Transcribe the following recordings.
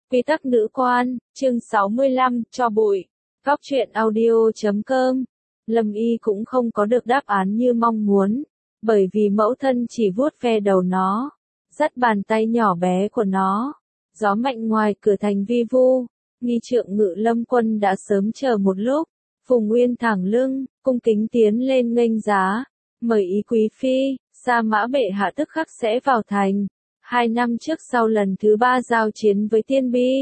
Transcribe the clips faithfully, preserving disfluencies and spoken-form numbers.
Quy tắc nữ quan, chương sáu mươi lăm, cho bụi. Góc truyện audio chấm com. Lâm Y cũng không có được đáp án như mong muốn, bởi vì mẫu thân chỉ vuốt ve đầu nó, dắt bàn tay nhỏ bé của nó. Gió mạnh ngoài cửa thành vi vu, nghi trượng Ngự Lâm Quân đã sớm chờ một lúc. Phùng Uyên thẳng lưng, cung kính tiến lên nghênh giá, mời ý quý phi. Sa Mã bệ hạ tức khắc sẽ vào thành. Hai năm trước sau lần thứ ba giao chiến với Tiên Bi,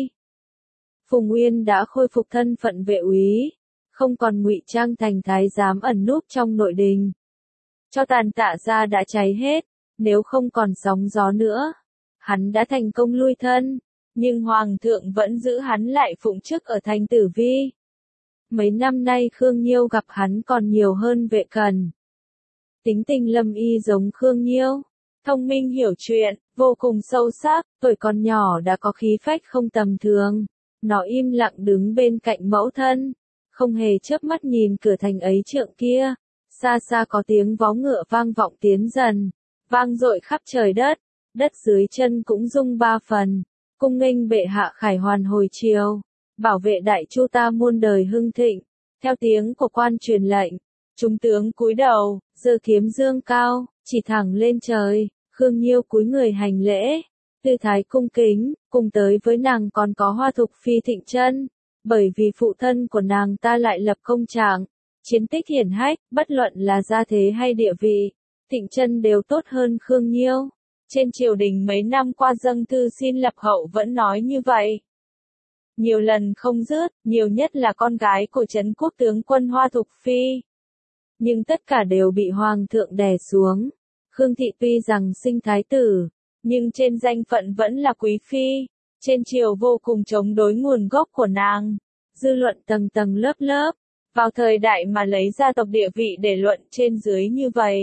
Phùng Uyên đã khôi phục thân phận vệ úy, không còn ngụy trang thành thái giám ẩn núp trong nội đình. Cho tàn Tạ gia đã cháy hết, nếu không còn sóng gió nữa, hắn đã thành công lui thân, nhưng hoàng thượng vẫn giữ hắn lại phụng chức ở thành Tử Vi. Mấy năm nay Khương Nhiêu gặp hắn còn nhiều hơn Vệ Cần. Tính tình Lâm Y giống Khương Nhiêu, thông minh hiểu chuyện, vô cùng sâu sắc, tuổi còn nhỏ đã có khí phách không tầm thường. Nó im lặng đứng bên cạnh mẫu thân, không hề chớp mắt nhìn cửa thành ấy trượng kia. Xa xa có tiếng vó ngựa vang vọng tiến dần, vang dội khắp trời đất, đất dưới chân cũng rung ba phần. Cung nghênh bệ hạ khải hoàn hồi chiều, bảo vệ đại chu ta muôn đời hưng thịnh. Theo tiếng của quan truyền lệnh, chúng tướng cúi đầu, giơ kiếm dương cao, chỉ thẳng lên trời. Khương Nhiêu cúi người hành lễ, tư thái cung kính, cùng tới với nàng còn có Hoa Thục Phi Thịnh Chân, bởi vì phụ thân của nàng ta lại lập công trạng, chiến tích hiển hách, bất luận là gia thế hay địa vị, Thịnh Chân đều tốt hơn Khương Nhiêu. Trên triều đình mấy năm qua dâng thư xin lập hậu vẫn nói như vậy. Nhiều lần không dứt, nhiều nhất là con gái của Trấn Quốc tướng quân Hoa Thục Phi. Nhưng tất cả đều bị hoàng thượng đè xuống. Khương thị tuy rằng sinh thái tử, nhưng trên danh phận vẫn là quý phi, trên triều vô cùng chống đối nguồn gốc của nàng. Dư luận tầng tầng lớp lớp, vào thời đại mà lấy gia tộc địa vị để luận trên dưới như vậy,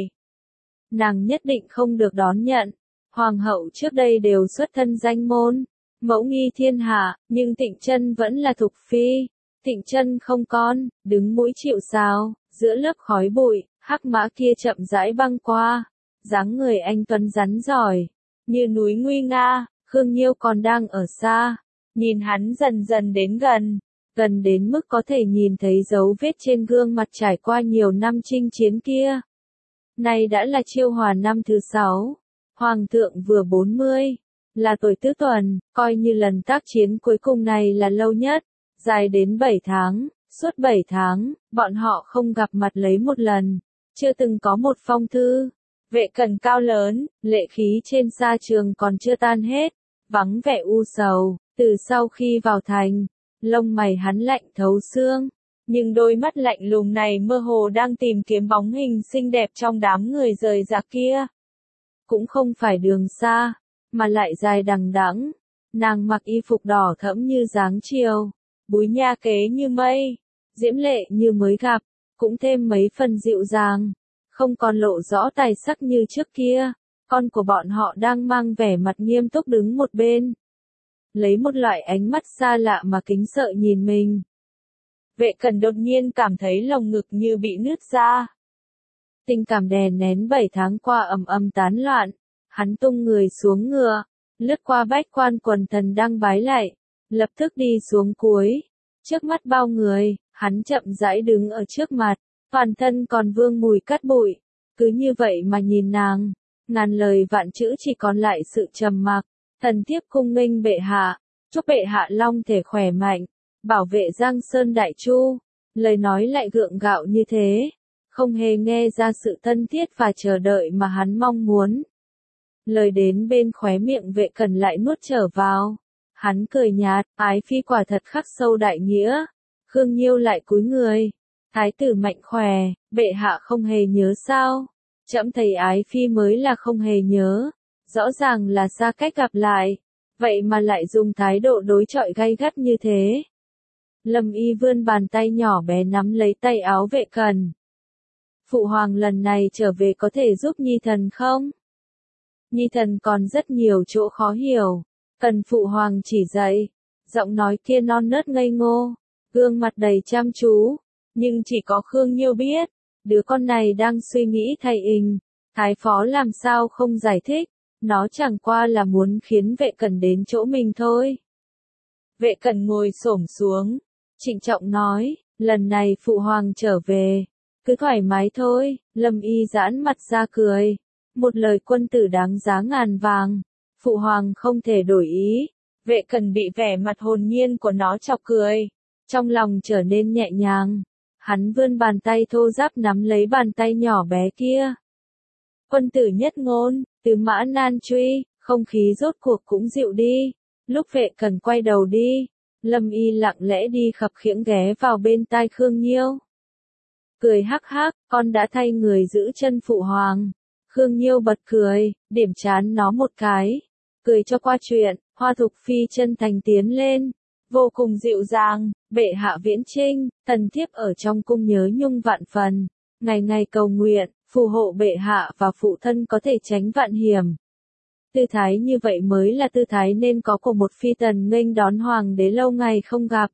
nàng nhất định không được đón nhận. Hoàng hậu trước đây đều xuất thân danh môn, mẫu nghi thiên hạ, nhưng Thịnh Chân vẫn là Thục Phi. Thịnh Chân không con, đứng mũi chịu sào, giữa lớp khói bụi, hắc mã kia chậm rãi băng qua. Dáng người anh tuấn rắn giỏi, như núi nguy nga. Khương Nhiêu còn đang ở xa, nhìn hắn dần dần đến gần, gần đến mức có thể nhìn thấy dấu vết trên gương mặt trải qua nhiều năm chinh chiến kia. Nay đã là Chiêu Hòa năm thứ sáu, hoàng thượng vừa bốn mươi, là tuổi tứ tuần, coi như lần tác chiến cuối cùng này là lâu nhất, dài đến bảy tháng. Suốt bảy tháng, bọn họ không gặp mặt lấy một lần, chưa từng có một phong thư. Vệ Cần cao lớn, lệ khí trên sa trường còn chưa tan hết, vắng vẻ u sầu. Từ sau khi vào thành, lông mày hắn lạnh thấu xương, nhưng đôi mắt lạnh lùng này mơ hồ đang tìm kiếm bóng hình xinh đẹp trong đám người rời rạc kia. Cũng không phải Đường Sa, mà lại dài đằng đẵng. Nàng mặc y phục đỏ thẫm như dáng chiều, búi nha kế như mây, diễm lệ như mới gặp, cũng thêm mấy phần dịu dàng. Không còn lộ rõ tài sắc như trước kia. Con của bọn họ đang mang vẻ mặt nghiêm túc đứng một bên, lấy một loại ánh mắt xa lạ mà kính sợ nhìn mình. Vệ Cần đột nhiên cảm thấy lồng ngực như bị nứt ra. Tình cảm đè nén bảy tháng qua ầm ầm tán loạn. Hắn tung người xuống ngựa, lướt qua bách quan quần thần đang bái lạy, lập tức đi xuống cuối. Trước mắt bao người, hắn chậm rãi đứng ở trước mặt. Toàn thân còn vương mùi cát bụi, cứ như vậy mà nhìn nàng, ngàn lời vạn chữ chỉ còn lại sự trầm mặc. Thần thiếp cung nghênh bệ hạ, chúc bệ hạ long thể khỏe mạnh, bảo vệ Giang Sơn Đại Chu. Lời nói lại gượng gạo như thế, không hề nghe ra sự thân thiết và chờ đợi mà hắn mong muốn. Lời đến bên khóe miệng Vệ Cần lại nuốt trở vào. Hắn cười nhạt, ái phi quả thật khắc sâu đại nghĩa. Khương Nhiêu lại cúi người. Thái tử mạnh khỏe, bệ hạ không hề nhớ sao? Trẫm thấy ái phi mới là không hề nhớ, rõ ràng là xa cách gặp lại, vậy mà lại dùng thái độ đối chọi gay gắt như thế. Lâm Y vươn bàn tay nhỏ bé nắm lấy tay áo Vệ Cần. Phụ hoàng lần này trở về có thể giúp Nhi thần không? Nhi thần còn rất nhiều chỗ khó hiểu, cần phụ hoàng chỉ dạy. Giọng nói kia non nớt ngây ngô, gương mặt đầy chăm chú. Nhưng chỉ có Khương Nhiêu biết, đứa con này đang suy nghĩ thay ình. Thái phó làm sao không giải thích, nó chẳng qua là muốn khiến Vệ Cần đến chỗ mình thôi. Vệ Cẩn ngồi xổm xuống, trịnh trọng nói, lần này phụ hoàng trở về, cứ thoải mái thôi. Lâm Y giãn mặt ra cười, một lời quân tử đáng giá ngàn vàng, phụ hoàng không thể đổi ý. Vệ Cẩn bị vẻ mặt hồn nhiên của nó chọc cười, trong lòng trở nên nhẹ nhàng, hắn vươn bàn tay thô ráp nắm lấy bàn tay nhỏ bé kia. Quân tử nhất ngôn, từ mã nan truy, không khí rốt cuộc cũng dịu đi. Lúc Vệ Cẩn quay đầu đi, Lâm Y lặng lẽ đi khập khiễng ghé vào bên tai Khương Nhiêu. Cười hắc hắc, con đã thay người giữ chân phụ hoàng. Khương Nhiêu bật cười, điểm chán nó một cái. Cười cho qua chuyện, Hoa Thục Phi chân thành tiến lên, vô cùng dịu dàng, bệ hạ viễn chinh, tần thiếp ở trong cung nhớ nhung vạn phần, ngày ngày cầu nguyện, phù hộ bệ hạ và phụ thân có thể tránh vạn hiểm. Tư thái như vậy mới là tư thái nên có của một phi tần nghênh đón hoàng đế lâu ngày không gặp.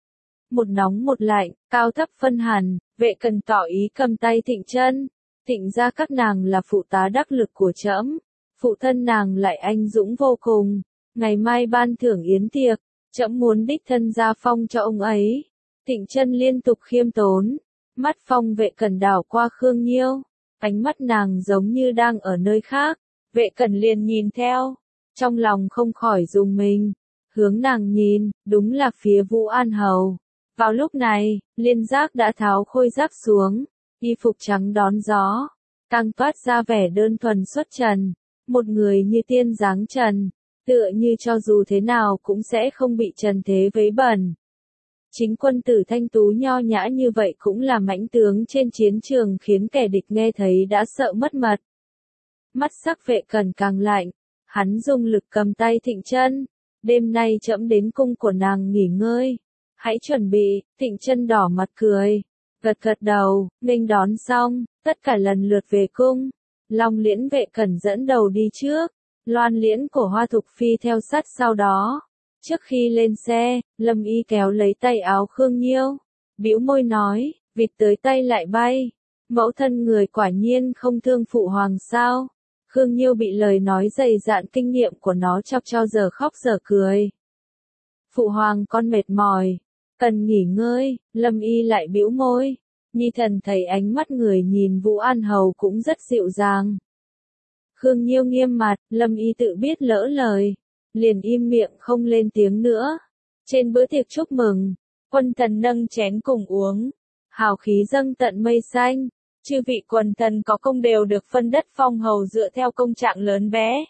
Một nóng một lạnh, cao thấp phân hẳn, Vệ Cẩn tỏ ý cầm tay Thịnh Chân. Thịnh ra các nàng là phụ tá đắc lực của trẫm, phụ thân nàng lại anh dũng vô cùng, ngày mai ban thưởng yến tiệc, trẫm muốn đích thân ra phong cho ông ấy. Thịnh Chân liên tục khiêm tốn, mắt phong Vệ Cẩn đảo qua Khương Nhiêu, ánh mắt nàng giống như đang ở nơi khác. Vệ Cẩn liền nhìn theo, trong lòng không khỏi rùng mình, hướng nàng nhìn, đúng là phía Vũ An Hầu. Vào lúc này, Liên Giác đã tháo khôi giáp xuống, y phục trắng đón gió, càng toát ra vẻ đơn thuần xuất trần, một người như tiên dáng trần, tựa như cho dù thế nào cũng sẽ không bị trần thế vấy bẩn. Chính quân tử thanh tú nho nhã như vậy cũng là mãnh tướng trên chiến trường khiến kẻ địch nghe thấy đã sợ mất mật. Mắt sắc Vệ Cẩn càng lạnh, hắn dùng lực cầm tay Thịnh Chân, đêm nay trẫm đến cung của nàng nghỉ ngơi, hãy chuẩn bị. Thịnh Chân đỏ mặt cười, gật gật đầu, nghênh đón xong, tất cả lần lượt về cung. Long Liễn Vệ Cẩn dẫn đầu đi trước, Loan Liễn của Hoa Thục Phi theo sát sau đó. Trước khi lên xe, Lâm Y kéo lấy tay áo Khương Nhiêu, bĩu môi nói, vịt tới tay lại bay, mẫu thân người quả nhiên không thương phụ hoàng sao. Khương Nhiêu bị lời nói dày dạn kinh nghiệm của nó chọc cho giờ khóc giờ cười. Phụ hoàng con mệt mỏi, cần nghỉ ngơi. Lâm Y lại bĩu môi, Nhi thần thấy ánh mắt người nhìn Vũ An Hầu cũng rất dịu dàng. Khương Nhiêu nghiêm mặt, Lâm Y tự biết lỡ lời, liền im miệng không lên tiếng nữa. Trên bữa tiệc chúc mừng, quân thần nâng chén cùng uống, hào khí dâng tận mây xanh. Chư vị quần thần có công đều được phân đất phong hầu dựa theo công trạng lớn bé.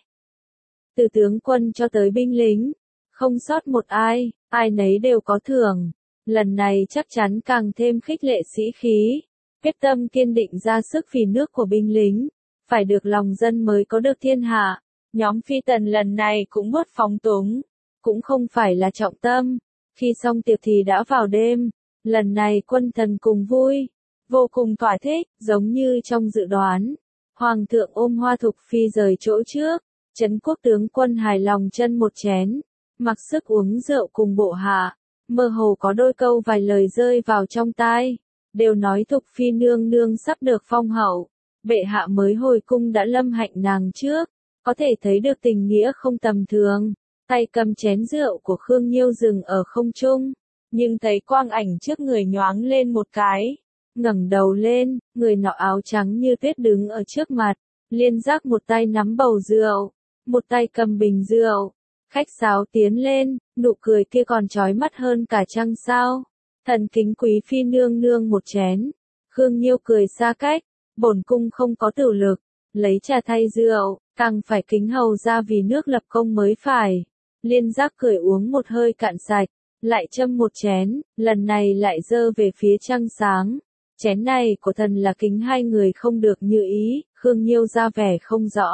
Từ tướng quân cho tới binh lính, không sót một ai, ai nấy đều có thưởng. Lần này chắc chắn càng thêm khích lệ sĩ khí, quyết tâm kiên định ra sức vì nước của binh lính, phải được lòng dân mới có được thiên hạ. Nhóm phi tần lần này cũng bớt phóng túng, cũng không phải là trọng tâm. Khi xong tiệc thì đã vào đêm, lần này quân thần cùng vui, vô cùng thỏa thích, giống như trong dự đoán. Hoàng thượng ôm Hoa Thục Phi rời chỗ trước, Trấn Quốc tướng quân hài lòng chân một chén, mặc sức uống rượu cùng bộ hạ, mơ hồ có đôi câu vài lời rơi vào trong tai, đều nói Thục Phi nương nương sắp được phong hậu, bệ hạ mới hồi cung đã lâm hạnh nàng trước, có thể thấy được tình nghĩa không tầm thường. Tay cầm chén rượu của Khương Nhiêu dừng ở không trung, nhưng thấy quang ảnh trước người nhoáng lên một cái. Ngẩng đầu lên, người nọ áo trắng như tuyết đứng ở trước mặt, Liên Giác một tay nắm bầu rượu, một tay cầm bình rượu, khách sáo tiến lên, nụ cười kia còn chói mắt hơn cả trăng sao. Thần kính quý phi nương nương một chén. Khương Nhiêu cười xa cách, bổn cung không có tử lực, lấy trà thay rượu, càng phải kính hầu ra vì nước lập công mới phải. Liên Giác cười uống một hơi cạn sạch, lại châm một chén, lần này lại dơ về phía trăng sáng. Chén này của thần là kính hai người không được như ý. Khương Nhiêu ra vẻ không rõ.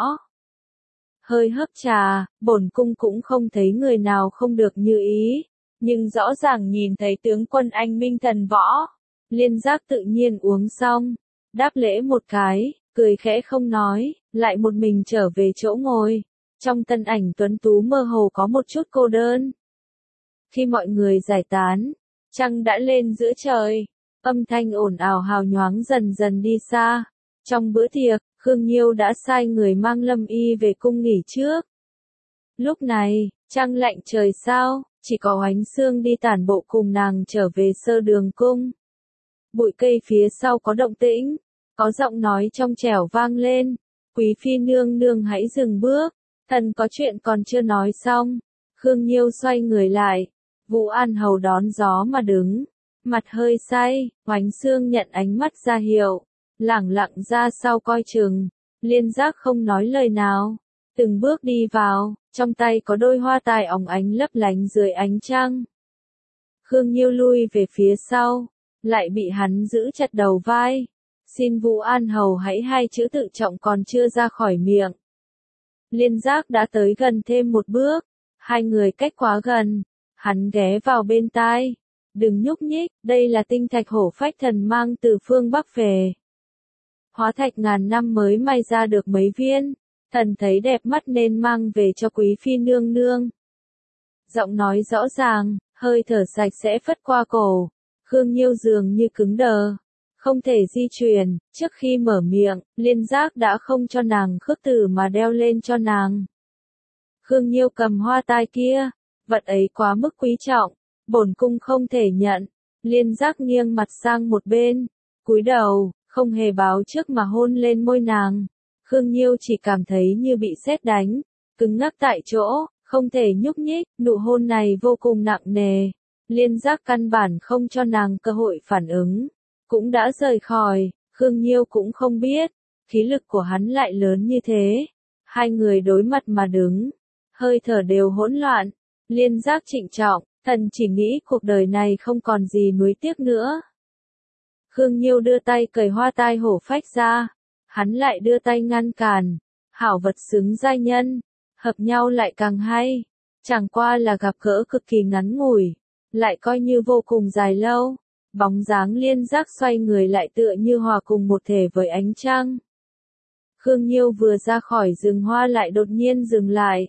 Hơi hớp trà, bổn cung cũng không thấy người nào không được như ý, nhưng rõ ràng nhìn thấy tướng quân anh minh thần võ. Liên Giác tự nhiên uống xong, đáp lễ một cái, cười khẽ không nói, lại một mình trở về chỗ ngồi. Trong thân ảnh tuấn tú mơ hồ có một chút cô đơn. Khi mọi người giải tán, trăng đã lên giữa trời, âm thanh ồn ào hào nhoáng dần dần đi xa. Trong bữa tiệc, Khương Nhiêu đã sai người mang Lâm Y về cung nghỉ trước. Lúc này, trăng lạnh trời sao, chỉ có Oánh Xương đi tản bộ cùng nàng trở về Sơ Đường Cung. Bụi cây phía sau có động tĩnh, có giọng nói trong trẻo vang lên, Quý phi nương nương hãy dừng bước, thần có chuyện còn chưa nói xong. Khương Nhiêu xoay người lại, Vũ An Hầu đón gió mà đứng, mặt hơi say, Oánh Xương nhận ánh mắt ra hiệu, lẳng lặng ra sau coi chừng, Liên Giác không nói lời nào, từng bước đi vào, trong tay có đôi hoa tai óng ánh lấp lánh dưới ánh trăng. Khương Nhiêu lui về phía sau, lại bị hắn giữ chặt đầu vai, xin Vũ An Hầu hãy hai chữ tự trọng còn chưa ra khỏi miệng. Liên Giác đã tới gần thêm một bước, hai người cách quá gần, hắn ghé vào bên tai, đừng nhúc nhích, đây là tinh thạch hổ phách thần mang từ phương Bắc về. Hóa thạch ngàn năm mới may ra được mấy viên, thần thấy đẹp mắt nên mang về cho quý phi nương nương. Giọng nói rõ ràng, hơi thở sạch sẽ phất qua cổ, Khương Nhiêu dường như cứng đờ, không thể di chuyển, trước khi mở miệng, Liên Giác đã không cho nàng khước từ mà đeo lên cho nàng. Khương Nhiêu cầm hoa tai kia, vật ấy quá mức quý trọng, bổn cung không thể nhận. Liên Giác nghiêng mặt sang một bên, cúi đầu, không hề báo trước mà hôn lên môi nàng. Khương Nhiêu chỉ cảm thấy như bị sét đánh, cứng ngắc tại chỗ, không thể nhúc nhích, nụ hôn này vô cùng nặng nề. Liên Giác căn bản không cho nàng cơ hội phản ứng, cũng đã rời khỏi, Khương Nhiêu cũng không biết, khí lực của hắn lại lớn như thế. Hai người đối mặt mà đứng, hơi thở đều hỗn loạn, Liên Giác trịnh trọng, thần chỉ nghĩ cuộc đời này không còn gì nuối tiếc nữa. Khương Nhiêu đưa tay cởi hoa tai hổ phách ra, hắn lại đưa tay ngăn cản, hảo vật xứng giai nhân, hợp nhau lại càng hay, chẳng qua là gặp gỡ cực kỳ ngắn ngủi, lại coi như vô cùng dài lâu, bóng dáng Liên Giác xoay người lại tựa như hòa cùng một thể với ánh trăng. Khương Nhiêu vừa ra khỏi rừng hoa lại đột nhiên dừng lại.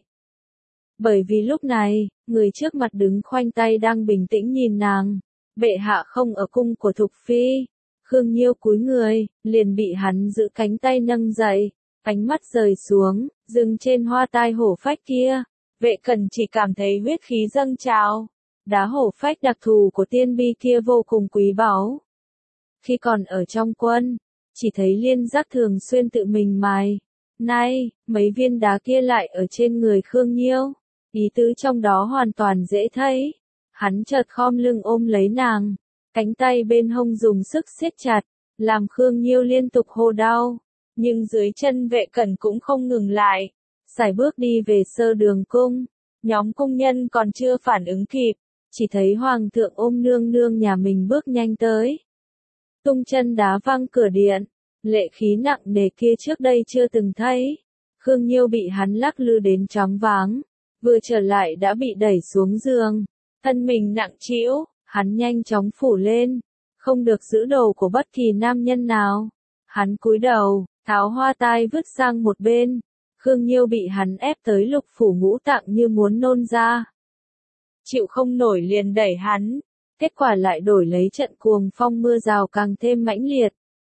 Bởi vì lúc này, người trước mặt đứng khoanh tay đang bình tĩnh nhìn nàng, bệ hạ không ở cung của Thục Phi. Khương Nhiêu cúi người, liền bị hắn giữ cánh tay nâng dậy, ánh mắt rời xuống, dừng trên hoa tai hổ phách kia. Vệ Cẩn chỉ cảm thấy huyết khí dâng trào, đá hổ phách đặc thù của tiên bi kia vô cùng quý báu. Khi còn ở trong quân, chỉ thấy Liên Giác thường xuyên tự mình mài. Nay, mấy viên đá kia lại ở trên người Khương Nhiêu, ý tứ trong đó hoàn toàn dễ thấy. Hắn chợt khom lưng ôm lấy nàng, cánh tay bên hông dùng sức siết chặt, làm Khương Nhiêu liên tục hô đau. Nhưng dưới chân Vệ Cẩn cũng không ngừng lại, sải bước đi về Sơ Đường Cung. Nhóm cung nhân còn chưa phản ứng kịp, chỉ thấy Hoàng thượng ôm nương nương nhà mình bước nhanh tới. Tung chân đá văng cửa điện, lệ khí nặng nề kia trước đây chưa từng thấy. Khương Nhiêu bị hắn lắc lư đến choáng váng, vừa trở lại đã bị đẩy xuống giường, thân mình nặng trĩu, hắn nhanh chóng phủ lên, không được giữ đồ của bất kỳ nam nhân nào. Hắn cúi đầu, tháo hoa tai vứt sang một bên, Khương Nhiêu bị hắn ép tới lục phủ ngũ tạng như muốn nôn ra. Chịu không nổi liền đẩy hắn, kết quả lại đổi lấy trận cuồng phong mưa rào càng thêm mãnh liệt.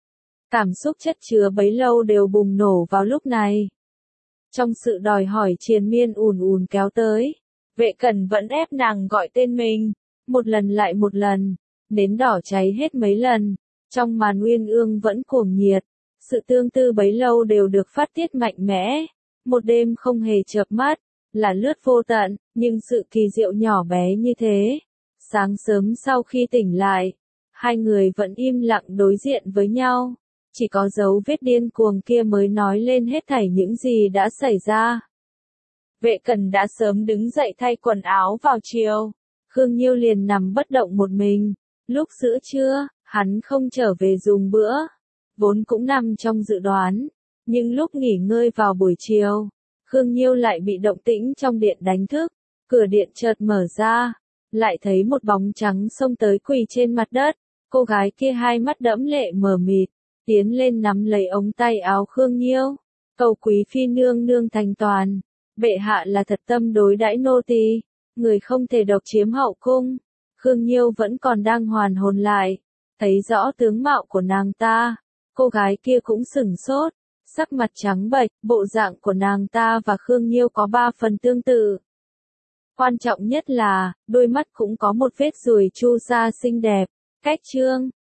Cảm xúc chất chứa bấy lâu đều bùng nổ vào lúc này. Trong sự đòi hỏi triền miên ùn ùn kéo tới, Vệ Cẩn vẫn ép nàng gọi tên mình, một lần lại một lần, nến đỏ cháy hết mấy lần, trong màn uyên ương vẫn cuồng nhiệt, sự tương tư bấy lâu đều được phát tiết mạnh mẽ, một đêm không hề chợp mắt, là lướt vô tận, nhưng sự kỳ diệu nhỏ bé như thế. Sáng sớm sau khi tỉnh lại, hai người vẫn im lặng đối diện với nhau, chỉ có dấu vết điên cuồng kia mới nói lên hết thảy những gì đã xảy ra. Vệ Cẩn đã sớm đứng dậy thay quần áo vào chiều, Khương Nhiêu liền nằm bất động một mình. Lúc giữa trưa, hắn không trở về dùng bữa, vốn cũng nằm trong dự đoán, nhưng lúc nghỉ ngơi vào buổi chiều, Khương Nhiêu lại bị động tĩnh trong điện đánh thức, cửa điện chợt mở ra, lại thấy một bóng trắng xông tới quỳ trên mặt đất, cô gái kia hai mắt đẫm lệ mờ mịt, tiến lên nắm lấy ống tay áo Khương Nhiêu, cầu quý phi nương nương thành toàn, bệ hạ là thật tâm đối đãi nô tỳ, người không thể độc chiếm hậu cung. Khương Nhiêu vẫn còn đang hoàn hồn lại, thấy rõ tướng mạo của nàng ta, cô gái kia cũng sửng sốt, sắc mặt trắng bệch, bộ dạng của nàng ta và Khương Nhiêu có ba phần tương tự. Quan trọng nhất là, đôi mắt cũng có một vết ruồi chu ra xinh đẹp. Cách chương